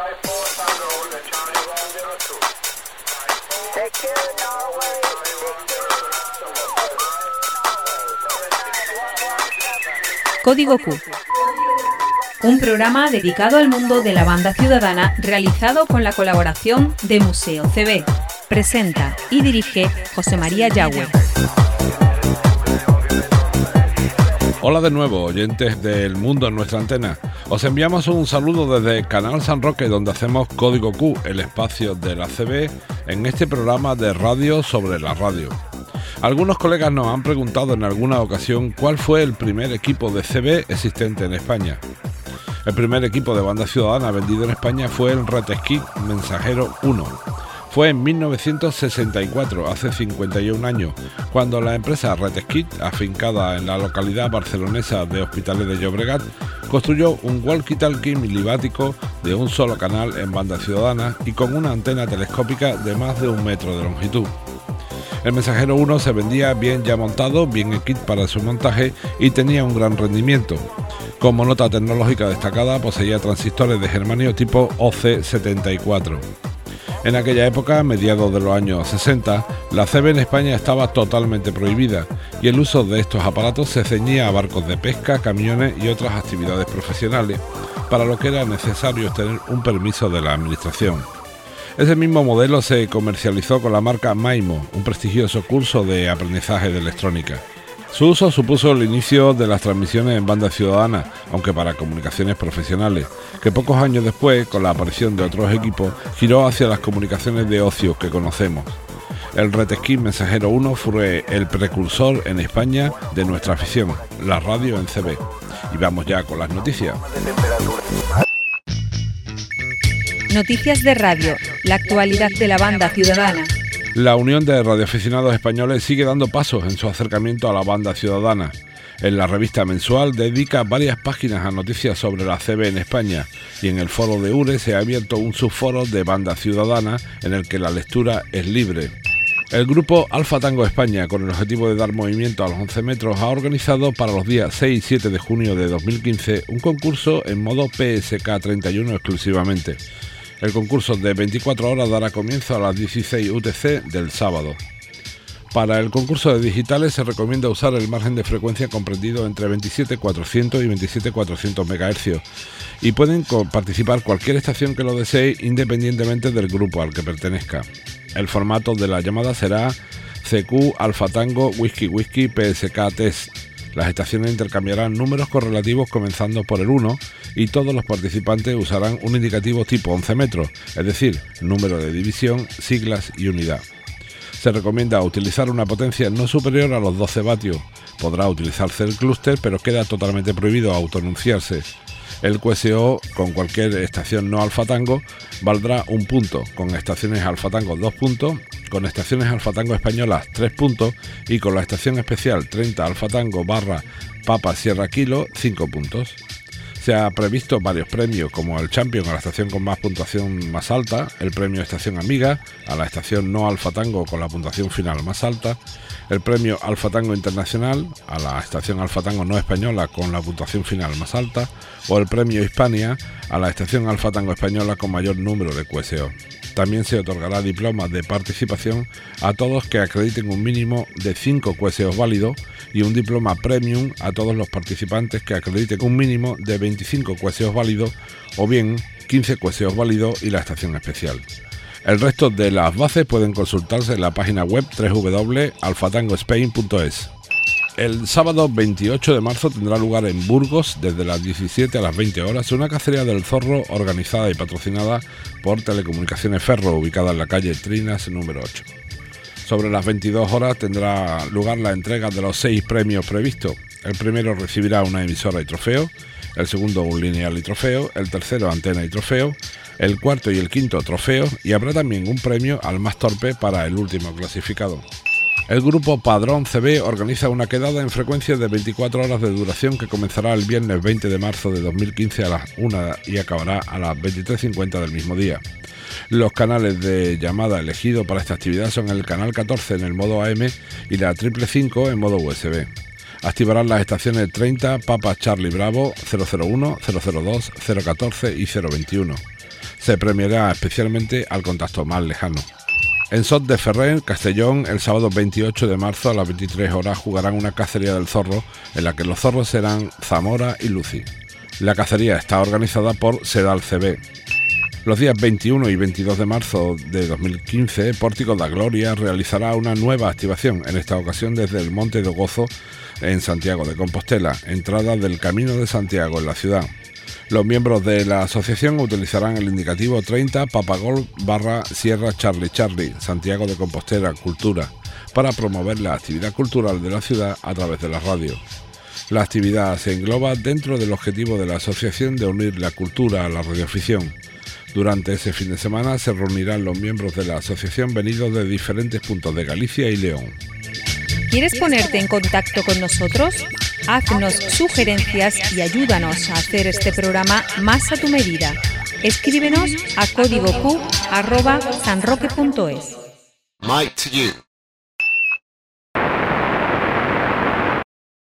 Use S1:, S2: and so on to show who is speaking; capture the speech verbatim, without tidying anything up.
S1: Código Q, un programa dedicado al mundo de la banda ciudadana realizado con la colaboración de Museo C B. Presenta y dirige José María Yagüe.
S2: Hola de nuevo, oyentes del mundo en nuestra antena. Os enviamos un saludo desde Canal San Roque, donde hacemos Código Q, el espacio de la C B, en este programa de radio sobre la radio. Algunos colegas nos han preguntado en alguna ocasión cuál fue el primer equipo de C B existente en España. El primer equipo de banda ciudadana vendido en España fue el Retesquit Mensajero uno. Fue en mil novecientos sesenta y cuatro, hace cincuenta y un años, cuando la empresa Retesquit, afincada en la localidad barcelonesa de Hospitalet de Llobregat, construyó un walkie-talkie milibático de un solo canal en banda ciudadana y con una antena telescópica de más de un metro de longitud. El Mensajero uno se vendía bien ya montado, bien equipado para su montaje y tenía un gran rendimiento. Como nota tecnológica destacada, poseía transistores de germanio tipo O C setenta y cuatro. En aquella época, mediados de los años sesenta, la C B en España estaba totalmente prohibida y el uso de estos aparatos se ceñía a barcos de pesca, camiones y otras actividades profesionales, para lo que era necesario obtener un permiso de la administración. Ese mismo modelo se comercializó con la marca Maimo, un prestigioso curso de aprendizaje de electrónica. Su uso supuso el inicio de las transmisiones en banda ciudadana, aunque para comunicaciones profesionales, que pocos años después, con la aparición de otros equipos, giró hacia las comunicaciones de ocio que conocemos. El Retesquit Mensajero uno fue el precursor en España de nuestra afición, la radio en C B. Y vamos ya con las noticias.
S1: Noticias de radio, la actualidad de la banda ciudadana.
S2: La Unión de Radioaficionados Españoles sigue dando pasos en su acercamiento a la banda ciudadana. En la revista mensual dedica varias páginas a noticias sobre la C B en España y en el foro de URE se ha abierto un subforo de banda ciudadana en el que la lectura es libre. El grupo Alfa Tango España, con el objetivo de dar movimiento a los once metros, ha organizado para los días seis y siete de junio de dos mil quince un concurso en modo P S K treinta y uno exclusivamente. El concurso de veinticuatro horas dará comienzo a las dieciséis U T C del sábado. Para el concurso de digitales se recomienda usar el margen de frecuencia comprendido entre veintisiete mil cuatrocientos y veintisiete mil cuatrocientos megahercios y pueden participar cualquier estación que lo desee independientemente del grupo al que pertenezca. El formato de la llamada será C Q Alfa Tango Whisky Whisky P S K Test. Las estaciones intercambiarán números correlativos comenzando por el uno y todos los participantes usarán un indicativo tipo once metros, es decir, número de división, siglas y unidad. Se recomienda utilizar una potencia no superior a los doce vatios. Podrá utilizarse el clúster, pero queda totalmente prohibido autoanunciarse. El Q S O con cualquier estación no Alfa Tango valdrá un punto, con estaciones Alfa Tango dos puntos, con estaciones Alfa Tango españolas tres puntos y con la estación especial treinta Alfa Tango barra Papa Sierra Kilo cinco puntos. Se ha previsto varios premios como el Champion a la estación con más puntuación más alta, el premio Estación Amiga a la estación no Alfa Tango con la puntuación final más alta, el premio Alfa Tango Internacional a la estación Alfa Tango no española con la puntuación final más alta o el premio Hispania a la estación Alfa Tango española con mayor número de Q S O. También se otorgará diplomas de participación a todos que acrediten un mínimo de cinco Q S Os válidos y un diploma premium a todos los participantes que acrediten un mínimo de veinticinco Q S Os válidos o bien quince Q S Os válidos y la estación especial. El resto de las bases pueden consultarse en la página web doble u doble u doble u punto alfa tango spain punto es. El sábado veintiocho de marzo tendrá lugar en Burgos, desde las diecisiete a las veinte horas, una cacería del zorro organizada y patrocinada por Telecomunicaciones Ferro, ubicada en la calle Trinas número ocho. Sobre las veintidós horas tendrá lugar la entrega de los seis premios previstos. El primero recibirá una emisora y trofeo, el segundo un lineal y trofeo, el tercero antena y trofeo, el cuarto y el quinto trofeo y habrá también un premio al más torpe para el último clasificado. El grupo Padrón C B organiza una quedada en frecuencia de veinticuatro horas de duración que comenzará el viernes veinte de marzo de dos mil quince a las una y acabará a las veintitrés cincuenta del mismo día. Los canales de llamada elegidos para esta actividad son el canal catorce en el modo A M y la triple cinco en modo U S B. Activarán las estaciones treinta, Papa Charlie Bravo, cero cero uno, cero cero dos, cero catorce y cero veintiuno. Se premiará especialmente al contacto más lejano. En Sot de Ferrer, Castellón, el sábado veintiocho de marzo a las veintitrés horas jugarán una cacería del zorro, en la que los zorros serán Zamora y Luci. La cacería está organizada por Sedal C B. Los días veintiuno y veintidós de marzo de dos mil quince, Pórtico da Gloria realizará una nueva activación, en esta ocasión desde el Monte de Gozo, en Santiago de Compostela, entrada del Camino de Santiago en la ciudad. Los miembros de la asociación utilizarán el indicativo treinta Papagol barra Sierra Charlie Charlie, Santiago de Compostela Cultura, para promover la actividad cultural de la ciudad a través de la radio. La actividad se engloba dentro del objetivo de la asociación de unir la cultura a la radioafición. Durante ese fin de semana se reunirán los miembros de la asociación venidos de diferentes puntos de Galicia y León.
S1: ¿Quieres ponerte en contacto con nosotros? Haznos sugerencias y ayúdanos a hacer este programa más a tu medida. Escríbenos a código q arroba sanroque punto es.
S3: Mike to you.